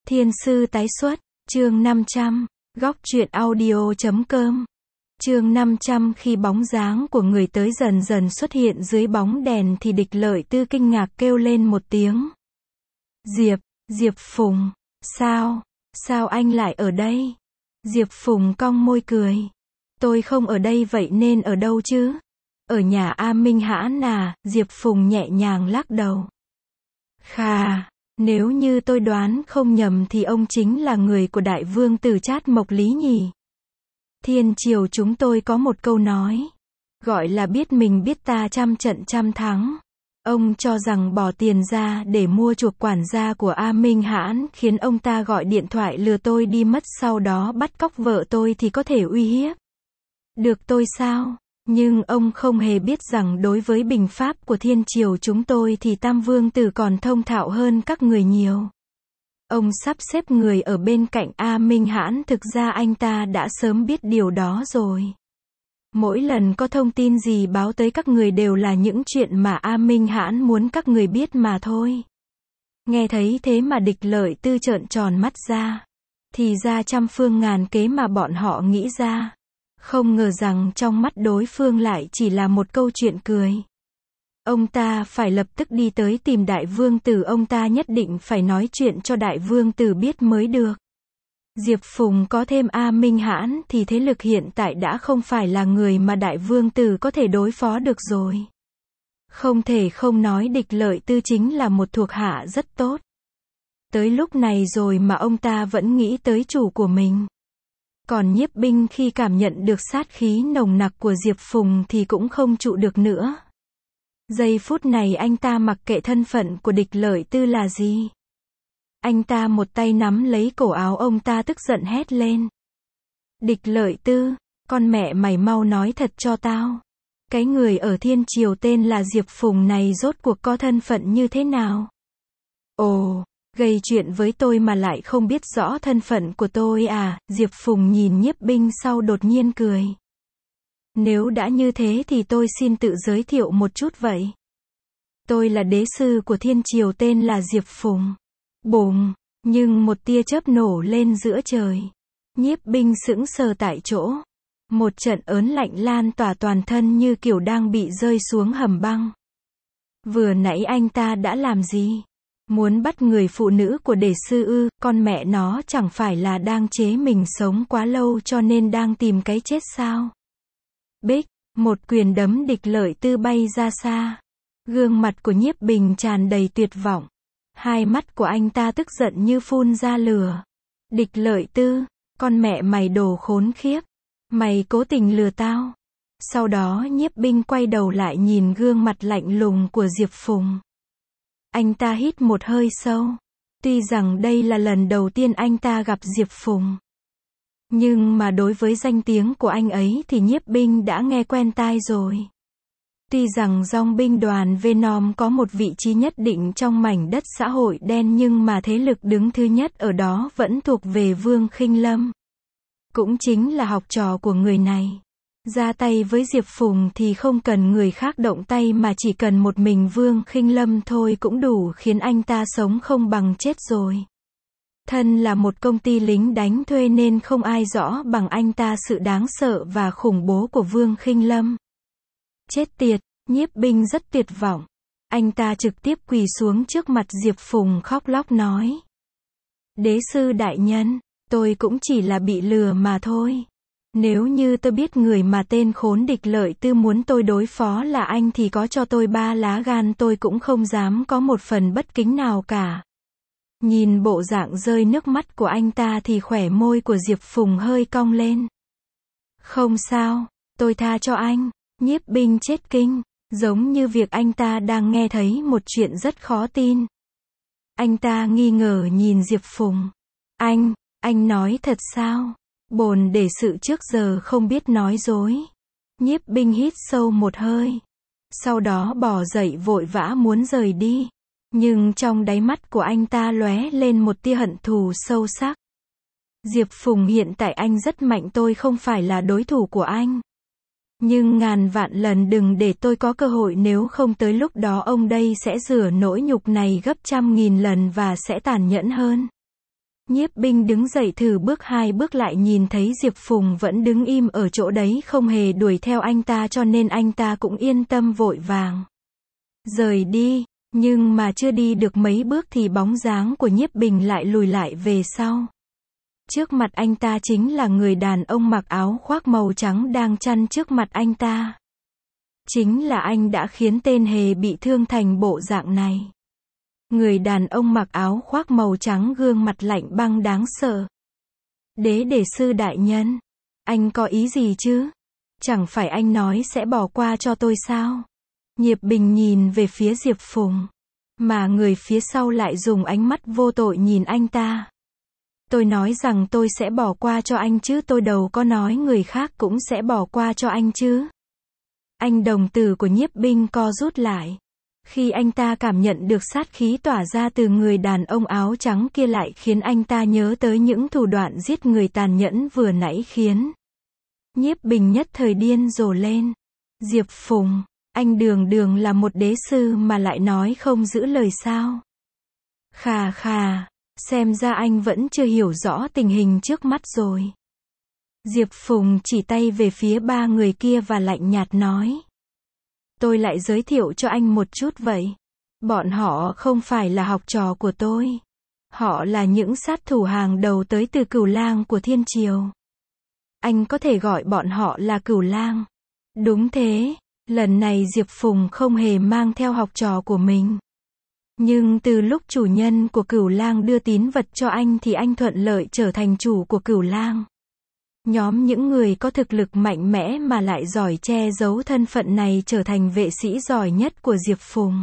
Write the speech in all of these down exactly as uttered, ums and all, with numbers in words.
Thiên sư tái xuất, chương năm trăm, góc truyện audio chấm com. Chương năm trăm khi bóng dáng của người tới dần dần xuất hiện dưới bóng đèn thì Địch Lợi Tư kinh ngạc kêu lên một tiếng. Diệp, Diệp Phùng, sao, sao anh lại ở đây? Diệp Phùng cong môi cười. Tôi không ở đây vậy nên ở đâu chứ? Ở nhà A Minh Hãn à, Diệp Phùng nhẹ nhàng lắc đầu. Khà, nếu như tôi đoán không nhầm thì ông chính là người của đại vương tử Trát Mộc Lý nhỉ? Thiên triều chúng tôi có một câu nói, gọi là biết mình biết ta trăm trận trăm thắng. Ông cho rằng bỏ tiền ra để mua chuộc quản gia của A Minh Hãn khiến ông ta gọi điện thoại lừa tôi đi mất, sau đó bắt cóc vợ tôi thì có thể uy hiếp được tôi sao? Nhưng ông không hề biết rằng đối với bình pháp của thiên triều chúng tôi thì Tam Vương Tử còn thông thạo hơn các người nhiều. Ông sắp xếp người ở bên cạnh A Minh Hãn, thực ra anh ta đã sớm biết điều đó rồi. Mỗi lần có thông tin gì báo tới các người đều là những chuyện mà A Minh Hãn muốn các người biết mà thôi. Nghe thấy thế mà Địch Lợi Tư trợn tròn mắt ra. Thì ra trăm phương ngàn kế mà bọn họ nghĩ ra. Không ngờ rằng trong mắt đối phương lại chỉ là một câu chuyện cười. Ông ta phải lập tức đi tới tìm đại vương tử, ông ta nhất định phải nói chuyện cho đại vương tử biết mới được. Diệp Phùng có thêm A Minh Hãn thì thế lực hiện tại đã không phải là người mà đại vương tử có thể đối phó được rồi. Không thể không nói Địch Lợi Tư chính là một thuộc hạ rất tốt. Tới lúc này rồi mà ông ta vẫn nghĩ tới chủ của mình. Còn Nhiếp Binh khi cảm nhận được sát khí nồng nặc của Diệp Phùng thì cũng không trụ được nữa. Giây phút này anh ta mặc kệ thân phận của Địch Lợi Tư là gì. Anh ta một tay nắm lấy cổ áo ông ta, tức giận hét lên. Địch Lợi Tư, con mẹ mày mau nói thật cho tao. Cái người ở thiên triều tên là Diệp Phùng này rốt cuộc có thân phận như thế nào? Ồ, gây chuyện với tôi mà lại không biết rõ thân phận của tôi à? Diệp Phùng nhìn Nhiếp Binh sau đột nhiên cười. Nếu đã như thế thì tôi xin tự giới thiệu một chút vậy. Tôi là đế sư của thiên triều tên là Diệp Phùng. Bùng, nhưng một tia chớp nổ lên giữa trời. Nhiếp Binh sững sờ tại chỗ. Một trận ớn lạnh lan tỏa toàn thân như kiểu đang bị rơi xuống hầm băng. Vừa nãy anh ta đã làm gì? Muốn bắt người phụ nữ của đế sư ư? Con mẹ nó chẳng phải là đang chế mình sống quá lâu cho nên đang tìm cái chết sao? Bích, một quyền đấm Địch Lợi Tư bay ra xa. Gương mặt của Nhiếp Bình tràn đầy tuyệt vọng. Hai mắt của anh ta tức giận như phun ra lửa. Địch Lợi Tư, con mẹ mày đồ khốn khiếp. Mày cố tình lừa tao. Sau đó Nhiếp Binh quay đầu lại nhìn gương mặt lạnh lùng của Diệp Phùng. Anh ta hít một hơi sâu. Tuy rằng đây là lần đầu tiên anh ta gặp Diệp Phùng. Nhưng mà đối với danh tiếng của anh ấy thì Nhiếp Binh đã nghe quen tai rồi. Tuy rằng dòng binh đoàn Venom có một vị trí nhất định trong mảnh đất xã hội đen nhưng mà thế lực đứng thứ nhất ở đó vẫn thuộc về Vương Khinh Lâm. Cũng chính là học trò của người này. Ra tay với Diệp Phùng thì không cần người khác động tay mà chỉ cần một mình Vương Khinh Lâm thôi cũng đủ khiến anh ta sống không bằng chết rồi. Thân là một công ty lính đánh thuê nên không ai rõ bằng anh ta sự đáng sợ và khủng bố của Vương Khinh Lâm. Chết tiệt, Nhiếp Binh rất tuyệt vọng. Anh ta trực tiếp quỳ xuống trước mặt Diệp Phùng khóc lóc nói. Đế sư đại nhân, tôi cũng chỉ là bị lừa mà thôi. Nếu như tôi biết người mà tên khốn Địch Lợi Tư muốn tôi đối phó là anh thì có cho tôi ba lá gan tôi cũng không dám có một phần bất kính nào cả. Nhìn bộ dạng rơi nước mắt của anh ta thì khóe môi của Diệp Phùng hơi cong lên. Không sao, tôi tha cho anh. Nhiếp Binh chết kinh, giống như việc anh ta đang nghe thấy một chuyện rất khó tin. Anh ta nghi ngờ nhìn Diệp Phùng. Anh, anh nói thật sao? Bồn để sự trước giờ không biết nói dối. Nhiếp Binh hít sâu một hơi. Sau đó bò dậy vội vã muốn rời đi. Nhưng trong đáy mắt của anh ta lóe lên một tia hận thù sâu sắc. Diệp Phùng, hiện tại anh rất mạnh, tôi không phải là đối thủ của anh. Nhưng ngàn vạn lần đừng để tôi có cơ hội, nếu không tới lúc đó ông đây sẽ rửa nỗi nhục này gấp trăm nghìn lần và sẽ tàn nhẫn hơn. Nhiếp Binh đứng dậy thử bước hai bước lại nhìn thấy Diệp Phùng vẫn đứng im ở chỗ đấy không hề đuổi theo anh ta cho nên anh ta cũng yên tâm vội vàng rời đi, nhưng mà chưa đi được mấy bước thì bóng dáng của Nhiếp Bình lại lùi lại về sau. Trước mặt anh ta chính là người đàn ông mặc áo khoác màu trắng đang chắn trước mặt anh ta. Chính là anh đã khiến tên hề bị thương thành bộ dạng này. Người đàn ông mặc áo khoác màu trắng gương mặt lạnh băng đáng sợ. Đế Đề sư đại nhân, anh có ý gì chứ? Chẳng phải anh nói sẽ bỏ qua cho tôi sao? Nhiếp Bình nhìn về phía Diệp Phùng, mà người phía sau lại dùng ánh mắt vô tội nhìn anh ta. Tôi nói rằng tôi sẽ bỏ qua cho anh chứ tôi đâu có nói người khác cũng sẽ bỏ qua cho anh chứ. Anh đồng tử của Nhiếp Binh co rút lại. Khi anh ta cảm nhận được sát khí tỏa ra từ người đàn ông áo trắng kia lại khiến anh ta nhớ tới những thủ đoạn giết người tàn nhẫn vừa nãy khiến Nhiếp Bình nhất thời điên rồ lên. Diệp Phùng, anh đường đường là một đế sư mà lại nói không giữ lời sao? Khà khà, xem ra anh vẫn chưa hiểu rõ tình hình trước mắt rồi. Diệp Phùng chỉ tay về phía ba người kia và lạnh nhạt nói. Tôi lại giới thiệu cho anh một chút vậy. Bọn họ không phải là học trò của tôi. Họ là những sát thủ hàng đầu tới từ Cửu Lang của Thiên Triều. Anh có thể gọi bọn họ là Cửu Lang. Đúng thế, lần này Diệp Phùng không hề mang theo học trò của mình. Nhưng từ lúc chủ nhân của Cửu Lang đưa tín vật cho anh thì anh thuận lợi trở thành chủ của Cửu Lang. Nhóm những người có thực lực mạnh mẽ mà lại giỏi che giấu thân phận này trở thành vệ sĩ giỏi nhất của Diệp Phùng.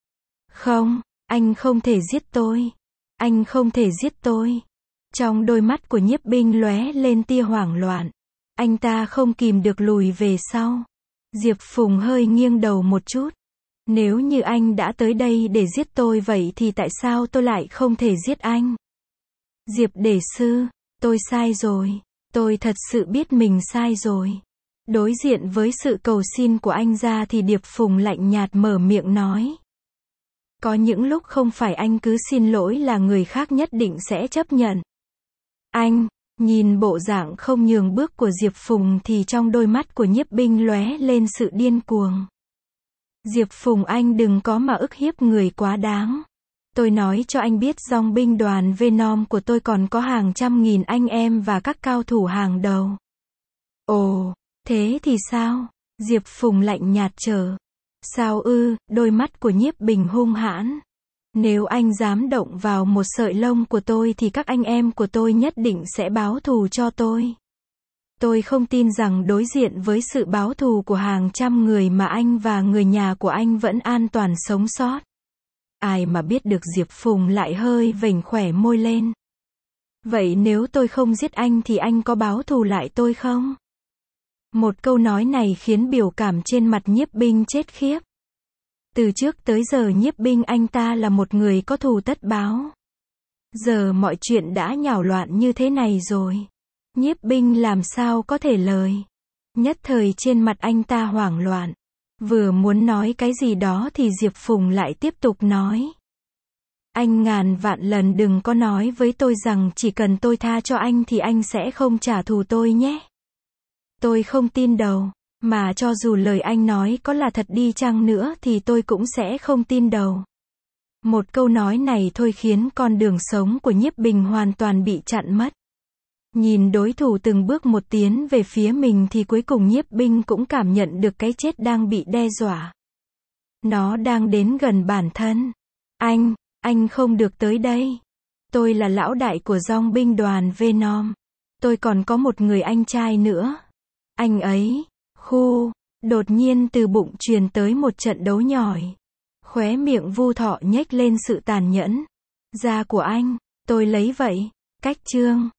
Không, anh không thể giết tôi. Anh không thể giết tôi. Trong đôi mắt của Nhiếp Binh lóe lên tia hoảng loạn. Anh ta không kìm được lùi về sau. Diệp Phùng hơi nghiêng đầu một chút. Nếu như anh đã tới đây để giết tôi vậy thì tại sao tôi lại không thể giết anh? Diệp Đề sư, tôi sai rồi. Tôi thật sự biết mình sai rồi. Đối diện với sự cầu xin của anh ra thì Diệp Phùng lạnh nhạt mở miệng nói. Có những lúc không phải anh cứ xin lỗi là người khác nhất định sẽ chấp nhận. Anh, nhìn bộ dạng không nhường bước của Diệp Phùng thì trong đôi mắt của Nhiếp Binh lóe lên sự điên cuồng. Diệp Phùng anh đừng có mà ức hiếp người quá đáng. Tôi nói cho anh biết dòng binh đoàn Venom của tôi còn có hàng trăm nghìn anh em và các cao thủ hàng đầu. Ồ, thế thì sao? Diệp Phùng lạnh nhạt trở. Sao ư, đôi mắt của Nhiếp Bình hung hãn. Nếu anh dám động vào một sợi lông của tôi thì các anh em của tôi nhất định sẽ báo thù cho tôi. Tôi không tin rằng đối diện với sự báo thù của hàng trăm người mà anh và người nhà của anh vẫn an toàn sống sót. Ai mà biết được Diệp Phùng lại hơi vểnh khỏe môi lên. Vậy nếu tôi không giết anh thì anh có báo thù lại tôi không? Một câu nói này khiến biểu cảm trên mặt Nhiếp Binh chết khiếp. Từ trước tới giờ Nhiếp Binh anh ta là một người có thù tất báo. Giờ mọi chuyện đã nhào loạn như thế này rồi. Nhiếp Binh làm sao có thể lời. Nhất thời trên mặt anh ta hoảng loạn. Vừa muốn nói cái gì đó thì Diệp Phùng lại tiếp tục nói. Anh ngàn vạn lần đừng có nói với tôi rằng chỉ cần tôi tha cho anh thì anh sẽ không trả thù tôi nhé. Tôi không tin đâu, mà cho dù lời anh nói có là thật đi chăng nữa thì tôi cũng sẽ không tin đâu. Một câu nói này thôi khiến con đường sống của Nhiếp Bình hoàn toàn bị chặn mất. Nhìn đối thủ từng bước một tiến về phía mình thì cuối cùng Nhiếp Binh cũng cảm nhận được cái chết đang bị đe dọa. Nó đang đến gần bản thân. Anh, anh không được tới đây. Tôi là lão đại của dòng binh đoàn Venom. Tôi còn có một người anh trai nữa. Anh ấy, khu, đột nhiên từ bụng truyền tới một trận đấu nhỏi. Khóe miệng Vu Thọ nhếch lên sự tàn nhẫn. Da của anh, tôi lấy vậy. Cách chương